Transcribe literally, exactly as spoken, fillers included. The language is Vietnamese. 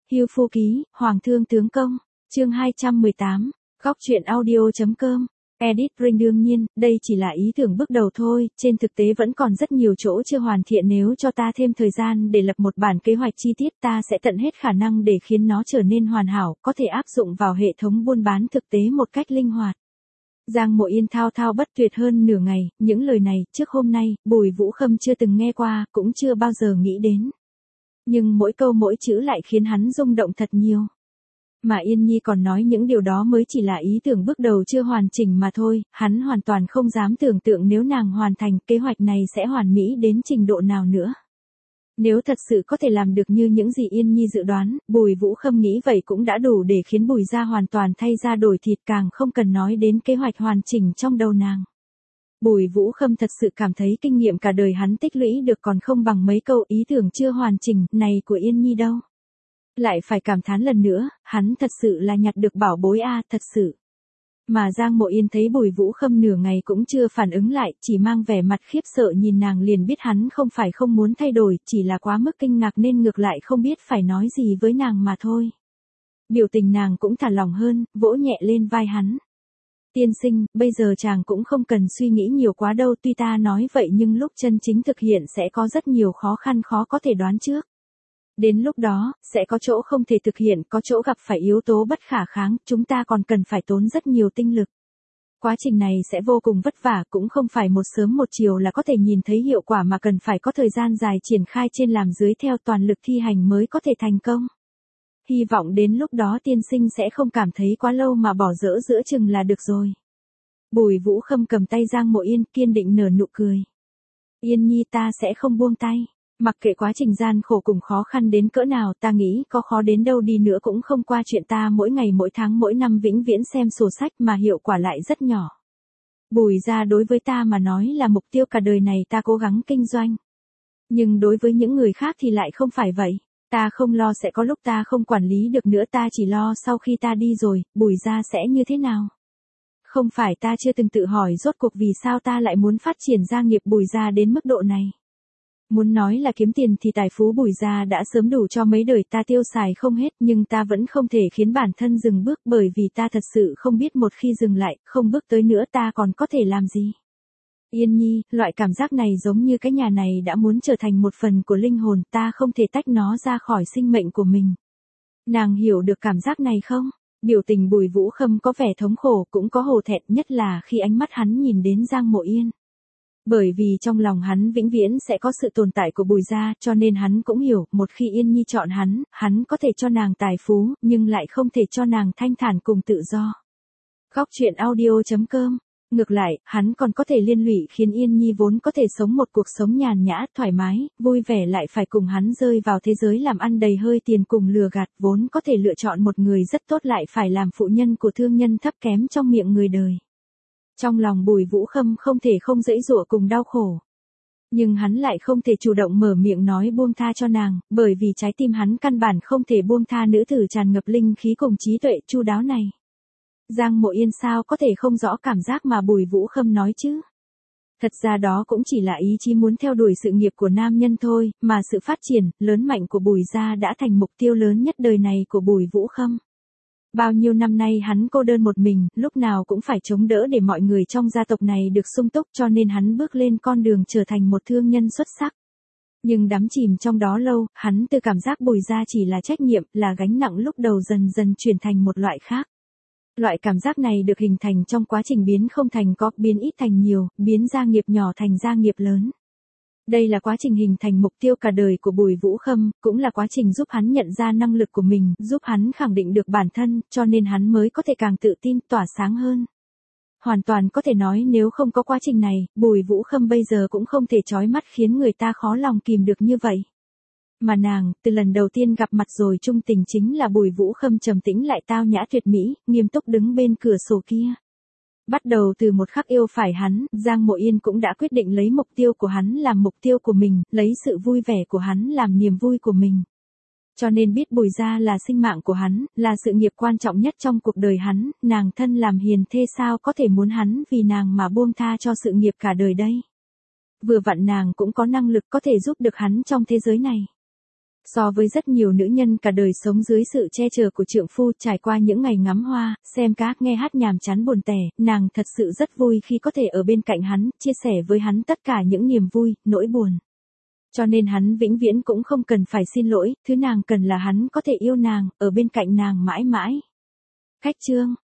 Hưu Phu Ký, Hoàng Thương Tướng Công, chương hai trăm mười tám, góc truyện audio.com, Edit Ring. Đương nhiên, đây chỉ là ý tưởng bước đầu thôi, trên thực tế vẫn còn rất nhiều chỗ chưa hoàn thiện. Nếu cho ta thêm thời gian để lập một bản kế hoạch chi tiết, ta sẽ tận hết khả năng để khiến nó trở nên hoàn hảo, có thể áp dụng vào hệ thống buôn bán thực tế một cách linh hoạt. Giang Mộ Yên thao thao bất tuyệt hơn nửa ngày, những lời này, trước hôm nay, Bùi Vũ Khâm chưa từng nghe qua, cũng chưa bao giờ nghĩ đến. Nhưng mỗi câu mỗi chữ lại khiến hắn rung động thật nhiều. Mà Yên Nhi còn nói những điều đó mới chỉ là ý tưởng bước đầu chưa hoàn chỉnh mà thôi, hắn hoàn toàn không dám tưởng tượng nếu nàng hoàn thành kế hoạch này sẽ hoàn mỹ đến trình độ nào nữa. Nếu thật sự có thể làm được như những gì Yên Nhi dự đoán, Bùi Vũ Khâm nghĩ vậy cũng đã đủ để khiến Bùi gia hoàn toàn thay da đổi thịt, càng không cần nói đến kế hoạch hoàn chỉnh trong đầu nàng. Bùi Vũ Khâm thật sự cảm thấy kinh nghiệm cả đời hắn tích lũy được còn không bằng mấy câu ý tưởng chưa hoàn chỉnh này của Yên Nhi đâu. Lại phải cảm thán lần nữa, hắn thật sự là nhặt được bảo bối a, thật sự. Mà Giang Mộ Yên thấy Bùi Vũ Khâm nửa ngày cũng chưa phản ứng lại, chỉ mang vẻ mặt khiếp sợ nhìn nàng liền biết hắn không phải không muốn thay đổi, chỉ là quá mức kinh ngạc nên ngược lại không biết phải nói gì với nàng mà thôi. Biểu tình nàng cũng thả lỏng hơn, vỗ nhẹ lên vai hắn. Tiên sinh, bây giờ chàng cũng không cần suy nghĩ nhiều quá đâu, tuy ta nói vậy nhưng lúc chân chính thực hiện sẽ có rất nhiều khó khăn khó có thể đoán trước. Đến lúc đó, sẽ có chỗ không thể thực hiện, có chỗ gặp phải yếu tố bất khả kháng, chúng ta còn cần phải tốn rất nhiều tinh lực. Quá trình này sẽ vô cùng vất vả, cũng không phải một sớm một chiều là có thể nhìn thấy hiệu quả mà cần phải có thời gian dài triển khai trên làm dưới theo toàn lực thi hành mới có thể thành công. Hy vọng đến lúc đó tiên sinh sẽ không cảm thấy quá lâu mà bỏ dỡ giữa chừng là được rồi. Bùi Vũ Khâm cầm tay Giang Mộ Yên kiên định nở nụ cười. Yên Nhi, ta sẽ không buông tay. Mặc kệ quá trình gian khổ cùng khó khăn đến cỡ nào, ta nghĩ có khó đến đâu đi nữa cũng không qua chuyện ta mỗi ngày mỗi tháng mỗi năm vĩnh viễn xem sổ sách mà hiệu quả lại rất nhỏ. Bùi gia đối với ta mà nói là mục tiêu cả đời này ta cố gắng kinh doanh. Nhưng đối với những người khác thì lại không phải vậy. Ta không lo sẽ có lúc ta không quản lý được nữa, ta chỉ lo sau khi ta đi rồi, Bùi gia sẽ như thế nào. Không phải ta chưa từng tự hỏi rốt cuộc vì sao ta lại muốn phát triển gia nghiệp Bùi gia đến mức độ này. Muốn nói là kiếm tiền thì tài phú Bùi gia đã sớm đủ cho mấy đời ta tiêu xài không hết, nhưng ta vẫn không thể khiến bản thân dừng bước, bởi vì ta thật sự không biết một khi dừng lại, không bước tới nữa ta còn có thể làm gì. Yên Nhi, loại cảm giác này giống như cái nhà này đã muốn trở thành một phần của linh hồn, ta không thể tách nó ra khỏi sinh mệnh của mình. Nàng hiểu được cảm giác này không? Biểu tình Bùi Vũ Khâm có vẻ thống khổ, cũng có hổ thẹn, nhất là khi ánh mắt hắn nhìn đến Giang Mộ Yên. Bởi vì trong lòng hắn vĩnh viễn sẽ có sự tồn tại của Bùi gia, cho nên hắn cũng hiểu, một khi Yên Nhi chọn hắn, hắn có thể cho nàng tài phú, nhưng lại không thể cho nàng thanh thản cùng tự do. Góc truyện audio.com. Ngược lại, hắn còn có thể liên lụy khiến Yên Nhi vốn có thể sống một cuộc sống nhàn nhã, thoải mái, vui vẻ lại phải cùng hắn rơi vào thế giới làm ăn đầy hơi tiền cùng lừa gạt, vốn có thể lựa chọn một người rất tốt lại phải làm phụ nhân của thương nhân thấp kém trong miệng người đời. Trong lòng Bùi Vũ Khâm không thể không dãy dụa cùng đau khổ. Nhưng hắn lại không thể chủ động mở miệng nói buông tha cho nàng, bởi vì trái tim hắn căn bản không thể buông tha nữ tử tràn ngập linh khí cùng trí tuệ chu đáo này. Giang Mộ Yên sao có thể không rõ cảm giác mà Bùi Vũ Khâm nói chứ? Thật ra đó cũng chỉ là ý chí muốn theo đuổi sự nghiệp của nam nhân thôi, mà sự phát triển, lớn mạnh của Bùi gia đã thành mục tiêu lớn nhất đời này của Bùi Vũ Khâm. Bao nhiêu năm nay hắn cô đơn một mình, lúc nào cũng phải chống đỡ để mọi người trong gia tộc này được sung túc, cho nên hắn bước lên con đường trở thành một thương nhân xuất sắc. Nhưng đắm chìm trong đó lâu, hắn từ cảm giác Bùi gia chỉ là trách nhiệm, là gánh nặng lúc đầu dần dần chuyển thành một loại khác. Loại cảm giác này được hình thành trong quá trình biến không thành có, biến ít thành nhiều, biến gia nghiệp nhỏ thành gia nghiệp lớn. Đây là quá trình hình thành mục tiêu cả đời của Bùi Vũ Khâm, cũng là quá trình giúp hắn nhận ra năng lực của mình, giúp hắn khẳng định được bản thân, cho nên hắn mới có thể càng tự tin, tỏa sáng hơn. Hoàn toàn có thể nói nếu không có quá trình này, Bùi Vũ Khâm bây giờ cũng không thể chói mắt khiến người ta khó lòng kìm được như vậy. Mà nàng, từ lần đầu tiên gặp mặt rồi trung tình chính là Bùi Vũ Khâm trầm tĩnh lại tao nhã tuyệt mỹ, nghiêm túc đứng bên cửa sổ kia. Bắt đầu từ một khắc yêu phải hắn, Giang Mộ Yên cũng đã quyết định lấy mục tiêu của hắn làm mục tiêu của mình, lấy sự vui vẻ của hắn làm niềm vui của mình. Cho nên biết Bùi gia là sinh mạng của hắn, là sự nghiệp quan trọng nhất trong cuộc đời hắn, nàng thân làm hiền thê sao có thể muốn hắn vì nàng mà buông tha cho sự nghiệp cả đời đây. Vừa vặn nàng cũng có năng lực có thể giúp được hắn trong thế giới này. So với rất nhiều nữ nhân cả đời sống dưới sự che chở của trượng phu, trải qua những ngày ngắm hoa, xem cá, nghe hát nhàm chán buồn tẻ, nàng thật sự rất vui khi có thể ở bên cạnh hắn, chia sẻ với hắn tất cả những niềm vui, nỗi buồn. Cho nên hắn vĩnh viễn cũng không cần phải xin lỗi, thứ nàng cần là hắn có thể yêu nàng, ở bên cạnh nàng mãi mãi. Khách chương